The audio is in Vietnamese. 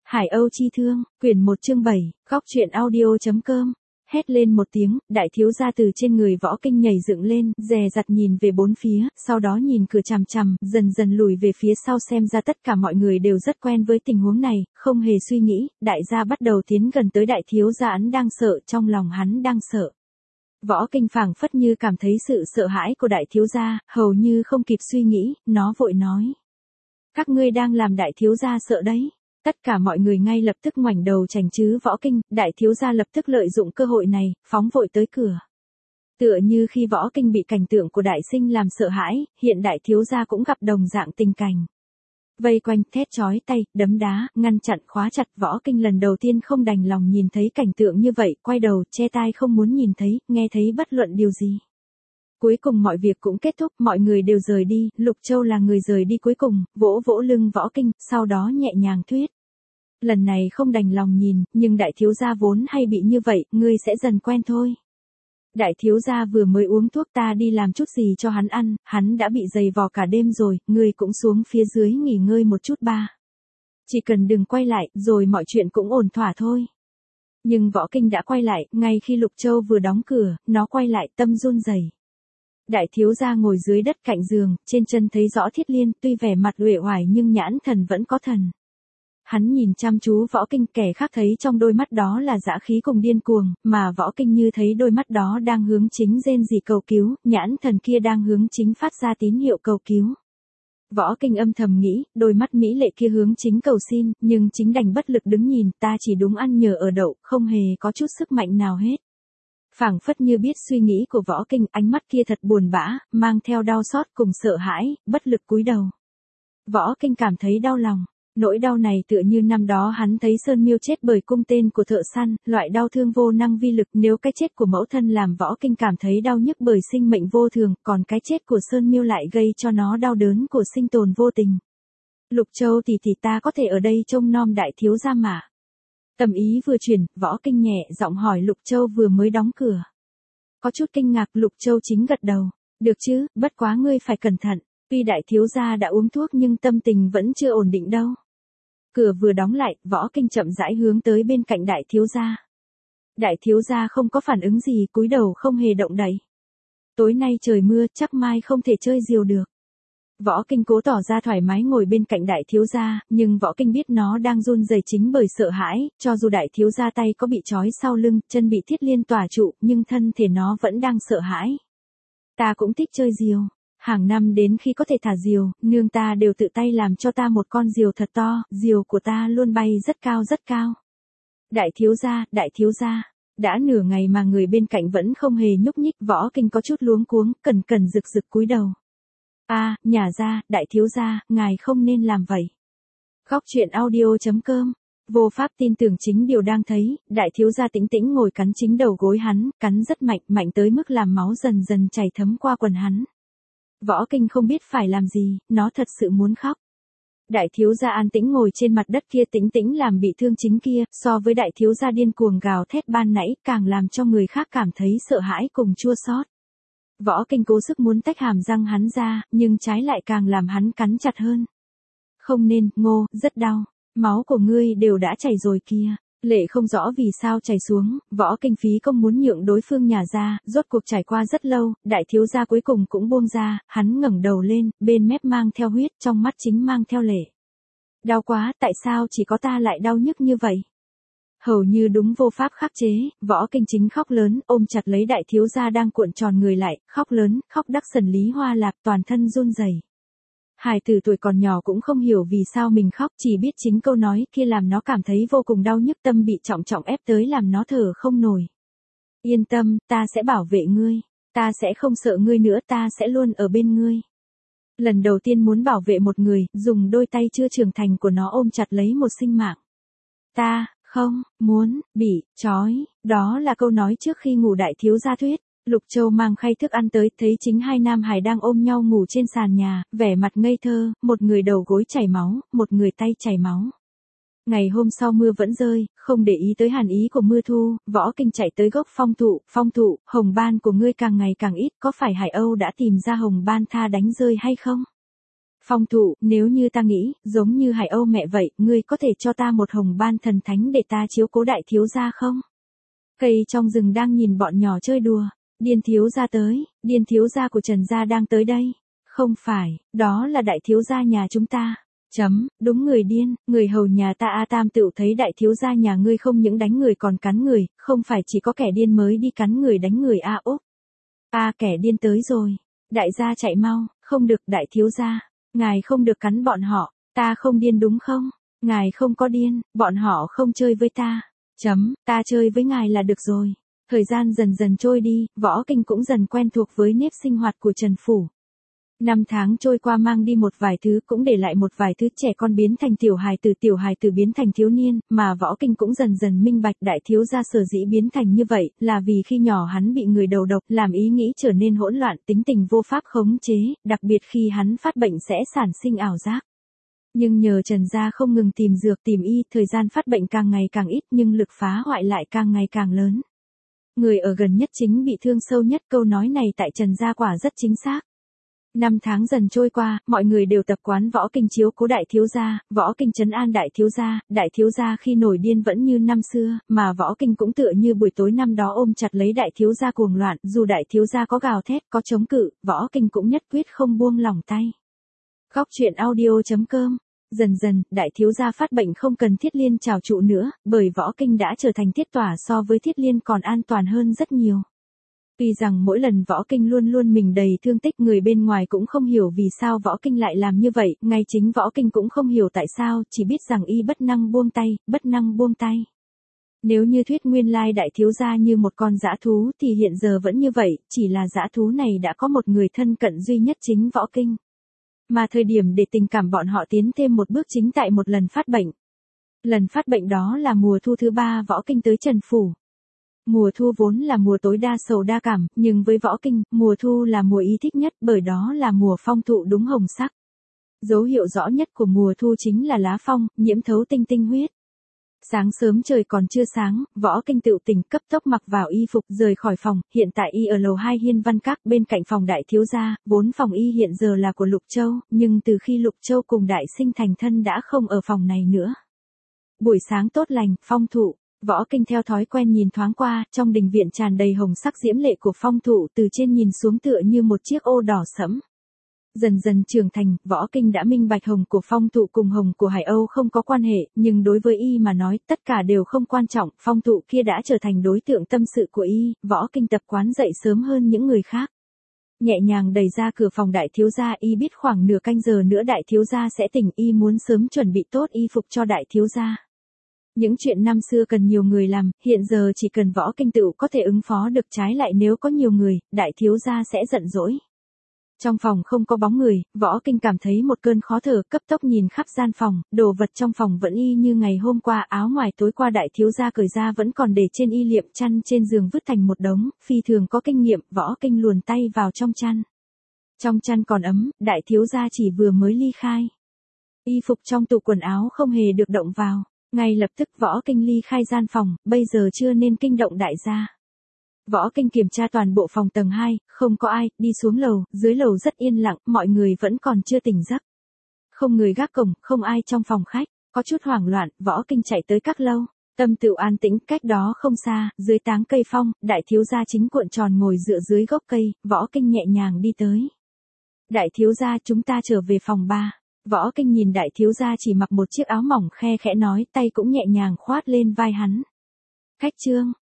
Hải Âu Chi Thương, quyển 1 chương 7, góc truyện audio.com. Hét lên một tiếng, đại thiếu gia từ trên người Võ Kinh nhảy dựng lên, dè dặt nhìn về bốn phía, sau đó nhìn cửa chằm chằm, dần dần lùi về phía sau, xem ra tất cả mọi người đều rất quen với tình huống này, không hề suy nghĩ, đại gia bắt đầu tiến gần tới đại thiếu gia. Hắn đang sợ, trong lòng hắn đang sợ. Võ Kinh phảng phất như cảm thấy sự sợ hãi của đại thiếu gia, hầu như không kịp suy nghĩ, nó vội nói: các ngươi đang làm đại thiếu gia sợ đấy. Tất cả mọi người ngay lập tức ngoảnh đầu tránh chứ Võ Kinh, đại thiếu gia lập tức lợi dụng cơ hội này, phóng vội tới cửa. Tựa như khi Võ Kinh bị cảnh tượng của đại sinh làm sợ hãi, hiện đại thiếu gia cũng gặp đồng dạng tình cảnh. Vây quanh, thét chói tay, đấm đá, ngăn chặn, khóa chặt. Võ Kinh lần đầu tiên không đành lòng nhìn thấy cảnh tượng như vậy, quay đầu, che tai không muốn nhìn thấy, nghe thấy bất luận điều gì. Cuối cùng mọi việc cũng kết thúc, mọi người đều rời đi, Lục Châu là người rời đi cuối cùng, vỗ vỗ lưng Võ Kinh, sau đó nhẹ nhàng thuyết: lần này không đành lòng nhìn, nhưng đại thiếu gia vốn hay bị như vậy, ngươi sẽ dần quen thôi. Đại thiếu gia vừa mới uống thuốc, ta đi làm chút gì cho hắn ăn, hắn đã bị dày vò cả đêm rồi, ngươi cũng xuống phía dưới nghỉ ngơi một chút ba. Chỉ cần đừng quay lại, rồi mọi chuyện cũng ổn thỏa thôi. Nhưng Võ Kinh đã quay lại, ngay khi Lục Châu vừa đóng cửa, nó quay lại, tâm run rẩy. Đại thiếu gia ngồi dưới đất cạnh giường, trên chân thấy rõ Thiết Liên, tuy vẻ mặt uể oải nhưng nhãn thần vẫn có thần. Hắn nhìn chăm chú Võ Kinh, kẻ khác thấy trong đôi mắt đó là dã khí cùng điên cuồng, mà Võ Kinh như thấy đôi mắt đó đang hướng chính rên rỉ cầu cứu, nhãn thần kia đang hướng chính phát ra tín hiệu cầu cứu. Võ Kinh âm thầm nghĩ, đôi mắt mỹ lệ kia hướng chính cầu xin, nhưng chính đành bất lực đứng nhìn, ta chỉ đúng ăn nhờ ở đậu, không hề có chút sức mạnh nào hết. Phảng phất như biết suy nghĩ của Võ Kinh, ánh mắt kia thật buồn bã, mang theo đau xót cùng sợ hãi, bất lực cúi đầu. Võ Kinh cảm thấy đau lòng. Nỗi đau này tựa như năm đó hắn thấy Sơn Miêu chết bởi cung tên của thợ săn, loại đau thương vô năng vi lực. Nếu cái chết của mẫu thân làm Võ Kinh cảm thấy đau nhức bởi sinh mệnh vô thường, còn cái chết của Sơn Miêu lại gây cho nó đau đớn của sinh tồn vô tình. Lục Châu tỷ tỷ, ta có thể ở đây trông nom đại thiếu gia mà. Tâm ý vừa chuyển, Võ Kinh nhẹ giọng hỏi Lục Châu vừa mới đóng cửa. Có chút kinh ngạc, Lục Châu chính gật đầu. Được chứ, bất quá ngươi phải cẩn thận. Tuy đại thiếu gia đã uống thuốc nhưng tâm tình vẫn chưa ổn định đâu. Cửa vừa đóng lại, Võ Kinh chậm rãi hướng tới bên cạnh đại thiếu gia. Đại thiếu gia không có phản ứng gì, cúi đầu không hề động đậy. Tối nay trời mưa, chắc mai không thể chơi diều được. Võ Kinh cố tỏ ra thoải mái ngồi bên cạnh đại thiếu gia, nhưng Võ Kinh biết nó đang run rẩy chính bởi sợ hãi, cho dù đại thiếu gia tay có bị trói sau lưng, chân bị Thiết Liên tỏa trụ, nhưng thân thể nó vẫn đang sợ hãi. Ta cũng thích chơi diều. Hàng năm đến khi có thể thả diều, nương ta đều tự tay làm cho ta một con diều thật to, diều của ta luôn bay rất cao rất cao. Đại thiếu gia, đã nửa ngày mà người bên cạnh vẫn không hề nhúc nhích. Võ Kinh có chút luống cuống, cẩn rực cúi đầu. Nhả ra, đại thiếu gia, ngài không nên làm vậy. Góc truyện audio.com. Vô Pháp tin tưởng chính điều đang thấy, đại thiếu gia tĩnh tĩnh ngồi cắn chính đầu gối hắn, cắn rất mạnh, mạnh tới mức làm máu dần dần chảy thấm qua quần hắn. Võ Kinh không biết phải làm gì, nó thật sự muốn khóc. Đại thiếu gia an tĩnh ngồi trên mặt đất kia, tĩnh tĩnh làm bị thương chính kia, so với đại thiếu gia điên cuồng gào thét ban nãy, càng làm cho người khác cảm thấy sợ hãi cùng chua xót. Võ Kinh cố sức muốn tách hàm răng hắn ra, nhưng trái lại càng làm hắn cắn chặt hơn. Không nên, Ngô, rất đau, máu của ngươi đều đã chảy rồi kia. Lệ không rõ vì sao chảy xuống, Võ Kinh phí công muốn nhượng đối phương nhả ra, rốt cuộc trải qua rất lâu, đại thiếu gia cuối cùng cũng buông ra, hắn ngẩng đầu lên, bên mép mang theo huyết, trong mắt chính mang theo lệ. Đau quá, tại sao chỉ có ta lại đau nhức như vậy? Hầu như đúng vô pháp khắc chế, Võ Kinh chính khóc lớn, ôm chặt lấy đại thiếu gia đang cuộn tròn người lại, khóc lớn, khóc đắc sần lý hoa lạc, toàn thân run rẩy. Hài tử tuổi còn nhỏ cũng không hiểu vì sao mình khóc, chỉ biết chính câu nói kia làm nó cảm thấy vô cùng đau nhức, tâm bị trọng ép tới làm nó thở không nổi. Yên tâm, ta sẽ bảo vệ ngươi, ta sẽ không sợ ngươi nữa, ta sẽ luôn ở bên ngươi. Lần đầu tiên muốn bảo vệ một người, dùng đôi tay chưa trưởng thành của nó ôm chặt lấy một sinh mạng. Ta, không, muốn, bị, trói, đó là câu nói trước khi ngủ đại thiếu gia thuyết. Lục Châu mang khay thức ăn tới, thấy chính hai nam hài đang ôm nhau ngủ trên sàn nhà, vẻ mặt ngây thơ, một người đầu gối chảy máu, một người tay chảy máu. Ngày hôm sau mưa vẫn rơi, không để ý tới hàn ý của mưa thu, Võ Kinh chạy tới gốc phong thụ, hồng ban của ngươi càng ngày càng ít, có phải Hải Âu đã tìm ra hồng ban tha đánh rơi hay không? Phong Thụ, nếu như ta nghĩ, giống như Hải Âu mẹ vậy, ngươi có thể cho ta một hồng ban thần thánh để ta chiếu cố đại thiếu gia không? Cây trong rừng đang nhìn bọn nhỏ chơi đùa. Điên thiếu gia tới, điên thiếu gia của Trần gia đang tới đây. Không phải, đó là đại thiếu gia nhà chúng ta. Đúng người điên, người hầu nhà ta A Tam Tựu thấy đại thiếu gia nhà ngươi không những đánh người còn cắn người, không phải chỉ có kẻ điên mới đi cắn người đánh người A Úc. Kẻ điên tới rồi. Đại gia chạy mau, không được đại thiếu gia. Ngài không được cắn bọn họ, ta không điên đúng không? Ngài không có điên, bọn họ không chơi với ta. Ta chơi với ngài là được rồi. Thời gian dần dần trôi đi, Võ Kinh cũng dần quen thuộc với nếp sinh hoạt của Trần Phủ. 5 tháng trôi qua mang đi một vài thứ cũng để lại một vài thứ, trẻ con biến thành tiểu hài tử biến thành thiếu niên, mà Võ Kinh cũng dần dần minh bạch đại thiếu gia sở dĩ biến thành như vậy, là vì khi nhỏ hắn bị người đầu độc, làm ý nghĩ trở nên hỗn loạn, tính tình vô pháp khống chế, đặc biệt khi hắn phát bệnh sẽ sản sinh ảo giác. Nhưng nhờ Trần gia không ngừng tìm dược tìm y, thời gian phát bệnh càng ngày càng ít nhưng lực phá hoại lại càng ngày càng lớn. Người ở gần nhất chính bị thương sâu nhất, câu nói này tại Trần gia quả rất chính xác. 5 tháng dần trôi qua, mọi người đều tập quán Võ Kinh chiếu cố đại thiếu gia, Võ Kinh trấn an đại thiếu gia khi nổi điên vẫn như năm xưa, mà Võ Kinh cũng tựa như buổi tối năm đó ôm chặt lấy đại thiếu gia cuồng loạn, dù đại thiếu gia có gào thét, có chống cự, Võ Kinh cũng nhất quyết không buông lỏng tay. Góc truyện audio.com. Dần dần, đại thiếu gia phát bệnh không cần Thiết Liên trào trụ nữa, bởi Võ Kinh đã trở thành thiết tỏa so với Thiết Liên còn an toàn hơn rất nhiều. Tuy rằng mỗi lần Võ Kinh luôn luôn mình đầy thương tích, người bên ngoài cũng không hiểu vì sao Võ Kinh lại làm như vậy, ngay chính Võ Kinh cũng không hiểu tại sao, chỉ biết rằng y bất năng buông tay. Nếu như thuyết nguyên lai đại thiếu gia như một con dã thú thì hiện giờ vẫn như vậy, chỉ là dã thú này đã có một người thân cận duy nhất chính Võ Kinh. Mà thời điểm để tình cảm bọn họ tiến thêm một bước chính tại một lần phát bệnh. Lần phát bệnh đó là mùa thu thứ 3 Võ Kinh tới Trần Phủ. Mùa thu vốn là mùa tối đa sầu đa cảm, nhưng với Võ Kinh, mùa thu là mùa y thích nhất bởi đó là mùa phong thụ đúng hồng sắc. Dấu hiệu rõ nhất của mùa thu chính là lá phong, nhiễm thấu tinh huyết. Sáng sớm trời còn chưa sáng, Võ Kinh tựu tỉnh cấp tốc mặc vào y phục rời khỏi phòng, hiện tại y ở lầu 2 Hiên Văn Các bên cạnh phòng đại thiếu gia, vốn phòng y hiện giờ là của Lục Châu, nhưng từ khi Lục Châu cùng đại sinh thành thân đã không ở phòng này nữa. Buổi sáng tốt lành, phong thụ. Võ Kinh theo thói quen nhìn thoáng qua, trong đình viện tràn đầy hồng sắc diễm lệ của phong thụ, từ trên nhìn xuống tựa như một chiếc ô đỏ sẫm. Dần dần trưởng thành, Võ Kinh đã minh bạch hồng của phong thụ cùng hồng của Hải Âu không có quan hệ, nhưng đối với y mà nói, tất cả đều không quan trọng, phong thụ kia đã trở thành đối tượng tâm sự của y, Võ Kinh tập quán dậy sớm hơn những người khác. Nhẹ nhàng đẩy ra cửa phòng đại thiếu gia, y biết khoảng nửa canh giờ nữa đại thiếu gia sẽ tỉnh, y muốn sớm chuẩn bị tốt y phục cho đại thiếu gia. Những chuyện năm xưa cần nhiều người làm, hiện giờ chỉ cần Võ Kinh tựu có thể ứng phó được, trái lại nếu có nhiều người, đại thiếu gia sẽ giận dỗi. Trong phòng không có bóng người, Võ Kinh cảm thấy một cơn khó thở, cấp tốc nhìn khắp gian phòng, đồ vật trong phòng vẫn y như ngày hôm qua, áo ngoài tối qua đại thiếu gia cởi ra vẫn còn để trên y liệm, chăn trên giường vứt thành một đống, phi thường có kinh nghiệm, Võ Kinh luồn tay vào trong chăn. Trong chăn còn ấm, đại thiếu gia chỉ vừa mới ly khai. Y phục trong tủ quần áo không hề được động vào. Ngay lập tức Võ Kinh ly khai gian phòng, bây giờ chưa nên kinh động đại gia. Võ Kinh kiểm tra toàn bộ phòng tầng 2, không có ai, đi xuống lầu, dưới lầu rất yên lặng, mọi người vẫn còn chưa tỉnh giấc. Không người gác cổng, không ai trong phòng khách, có chút hoảng loạn, Võ Kinh chạy tới các lâu, tâm tựu an tĩnh, cách đó không xa, dưới táng cây phong, đại thiếu gia chính cuộn tròn ngồi dựa dưới gốc cây, Võ Kinh nhẹ nhàng đi tới. Đại thiếu gia, chúng ta trở về phòng 3. Võ Kinh nhìn đại thiếu gia chỉ mặc một chiếc áo mỏng, khe khẽ nói, tay cũng nhẹ nhàng khoát lên vai hắn. Khách trương,